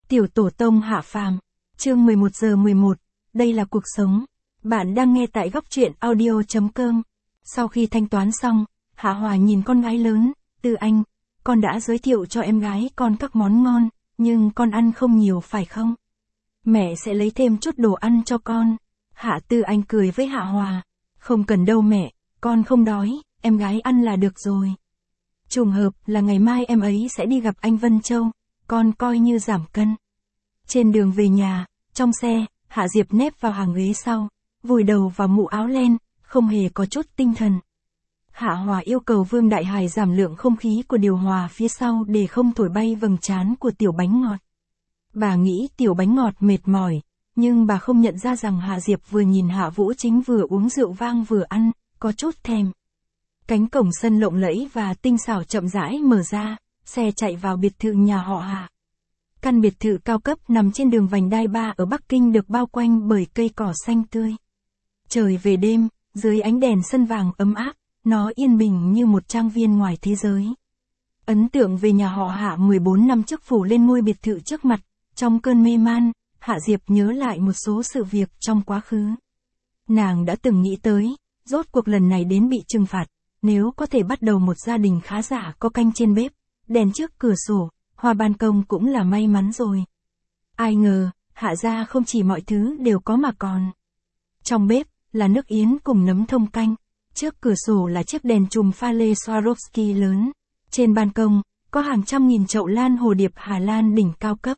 Tiểu tổ tông hạ phàm, chương 11 giờ 11, đây là cuộc sống. Bạn đang nghe tại góc truyện audio.com. Sau khi thanh toán xong, Hạ Hòa nhìn con gái lớn, Tư Anh, con đã giới thiệu cho em gái con các món ngon, nhưng con ăn không nhiều phải không? Mẹ sẽ lấy thêm chút đồ ăn cho con. Hạ Tư Anh cười với Hạ Hòa, không cần đâu mẹ, con không đói, em gái ăn là được rồi. Trùng hợp là ngày mai em ấy sẽ đi gặp anh Vân Châu, con coi như giảm cân. Trên đường về nhà, trong xe, Hạ Diệp nép vào hàng ghế sau, vùi đầu vào mũ áo len, không hề có chút tinh thần. Hạ Hòa yêu cầu Vương Đại Hải giảm lượng không khí của điều hòa phía sau để không thổi bay vầng trán của tiểu bánh ngọt. Bà nghĩ tiểu bánh ngọt mệt mỏi, nhưng bà không nhận ra rằng Hạ Diệp vừa nhìn Hạ Vũ Chính vừa uống rượu vang vừa ăn, có chút thèm. Cánh cổng sân lộng lẫy và tinh xảo chậm rãi mở ra, xe chạy vào biệt thự nhà họ Hạ. Căn biệt thự cao cấp nằm trên đường vành đai 3 ở Bắc Kinh được bao quanh bởi cây cỏ xanh tươi. Trời về đêm, dưới ánh đèn sân vàng ấm áp, nó yên bình như một trang viên ngoài thế giới. Ấn tượng về nhà họ Hạ 14 năm trước phủ lên ngôi biệt thự trước mặt, trong cơn mê man, Hạ Diệp nhớ lại một số sự việc trong quá khứ. Nàng đã từng nghĩ tới, rốt cuộc lần này đến bị trừng phạt, nếu có thể bắt đầu một gia đình khá giả có canh trên bếp, đèn trước cửa sổ, hoa ban công cũng là may mắn rồi. Ai ngờ, Hạ gia không chỉ mọi thứ đều có mà còn. Trong bếp, là nước yến cùng nấm thông canh, trước cửa sổ là chiếc đèn chùm pha lê Swarovski lớn, trên ban công, có hàng trăm nghìn chậu lan hồ điệp Hà Lan đỉnh cao cấp.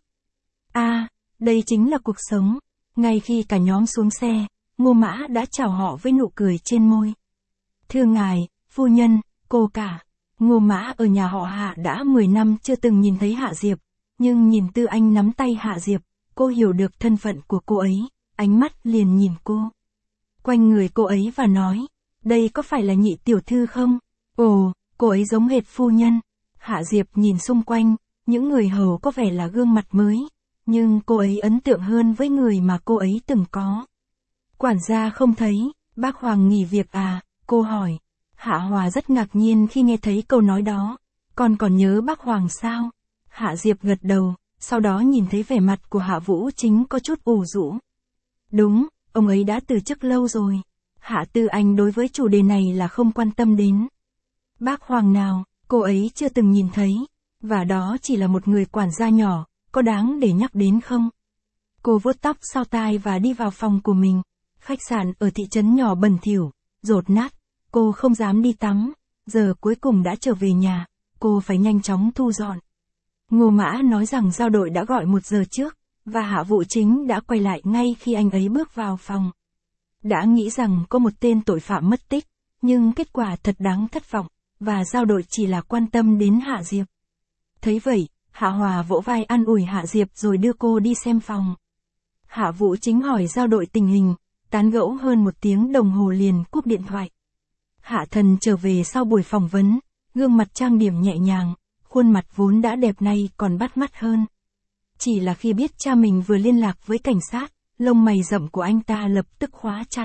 Đây chính là cuộc sống. Ngay khi cả nhóm xuống xe, Ngô Mã đã chào họ với nụ cười trên môi. Thưa ngài, phu nhân, cô cả. Ngô Mã ở nhà họ Hạ đã 10 năm chưa từng nhìn thấy Hạ Diệp, nhưng nhìn Tư Anh nắm tay Hạ Diệp, cô hiểu được thân phận của cô ấy, ánh mắt liền nhìn cô. Quanh người cô ấy và nói, đây có phải là nhị tiểu thư không? Ồ, cô ấy giống hệt phu nhân. Hạ Diệp nhìn xung quanh, những người hầu có vẻ là gương mặt mới, nhưng cô ấy ấn tượng hơn với người mà cô ấy từng có. Quản gia không thấy, bác Hoàng nghỉ việc à? Cô hỏi. Hạ Hòa rất ngạc nhiên khi nghe thấy câu nói đó. Con còn nhớ bác Hoàng sao? Hạ Diệp gật đầu, sau đó nhìn thấy vẻ mặt của Hạ Vũ Chính có chút ủ rũ. Đúng, ông ấy đã từ chức lâu rồi. Hạ Tư Anh đối với chủ đề này là không quan tâm đến. Bác Hoàng nào, cô ấy chưa từng nhìn thấy, và đó chỉ là một người quản gia nhỏ, có đáng để nhắc đến không? Cô vuốt tóc sau tai và đi vào phòng của mình. Khách sạn ở thị trấn nhỏ bẩn thỉu, dột nát, cô không dám đi tắm, giờ cuối cùng đã trở về nhà, cô phải nhanh chóng thu dọn. Ngô Mã nói rằng giao đội đã gọi 1 giờ trước, và Hạ Vũ Chính đã quay lại ngay khi anh ấy bước vào phòng. Đã nghĩ rằng có một tên tội phạm mất tích, nhưng kết quả thật đáng thất vọng, và giao đội chỉ là quan tâm đến Hạ Diệp. Thấy vậy, Hạ Hòa vỗ vai an ủi Hạ Diệp rồi đưa cô đi xem phòng. Hạ Vũ Chính hỏi giao đội tình hình, tán gẫu hơn 1 tiếng đồng hồ liền cúp điện thoại. Hạ Thần trở về sau buổi phỏng vấn, gương mặt trang điểm nhẹ nhàng, khuôn mặt vốn đã đẹp này còn bắt mắt hơn. Chỉ là khi biết cha mình vừa liên lạc với cảnh sát, lông mày rậm của anh ta lập tức khóa chặt.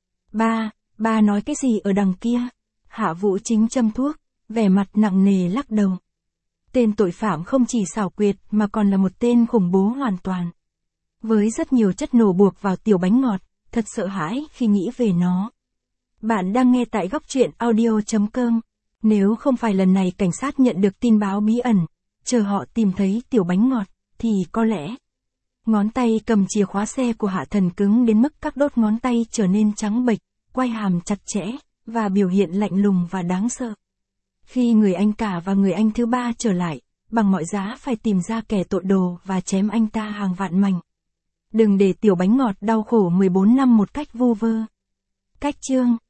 Ba nói cái gì ở đằng kia? Hạ Vũ Chính châm thuốc, vẻ mặt nặng nề lắc đầu. Tên tội phạm không chỉ xảo quyệt mà còn là một tên khủng bố hoàn toàn. Với rất nhiều chất nổ buộc vào tiểu bánh ngọt, thật sợ hãi khi nghĩ về nó. Bạn đang nghe tại góc truyện audio.com. Nếu không phải lần này cảnh sát nhận được tin báo bí ẩn, chờ họ tìm thấy tiểu bánh ngọt, thì có lẽ... Ngón tay cầm chìa khóa xe của Hạ Thần cứng đến mức các đốt ngón tay trở nên trắng bệch, quai hàm chặt chẽ, và biểu hiện lạnh lùng và đáng sợ. Khi người anh cả và người anh thứ ba trở lại, bằng mọi giá phải tìm ra kẻ tội đồ và chém anh ta hàng vạn mảnh. Đừng để tiểu bánh ngọt đau khổ 14 năm một cách vu vơ. Cách chương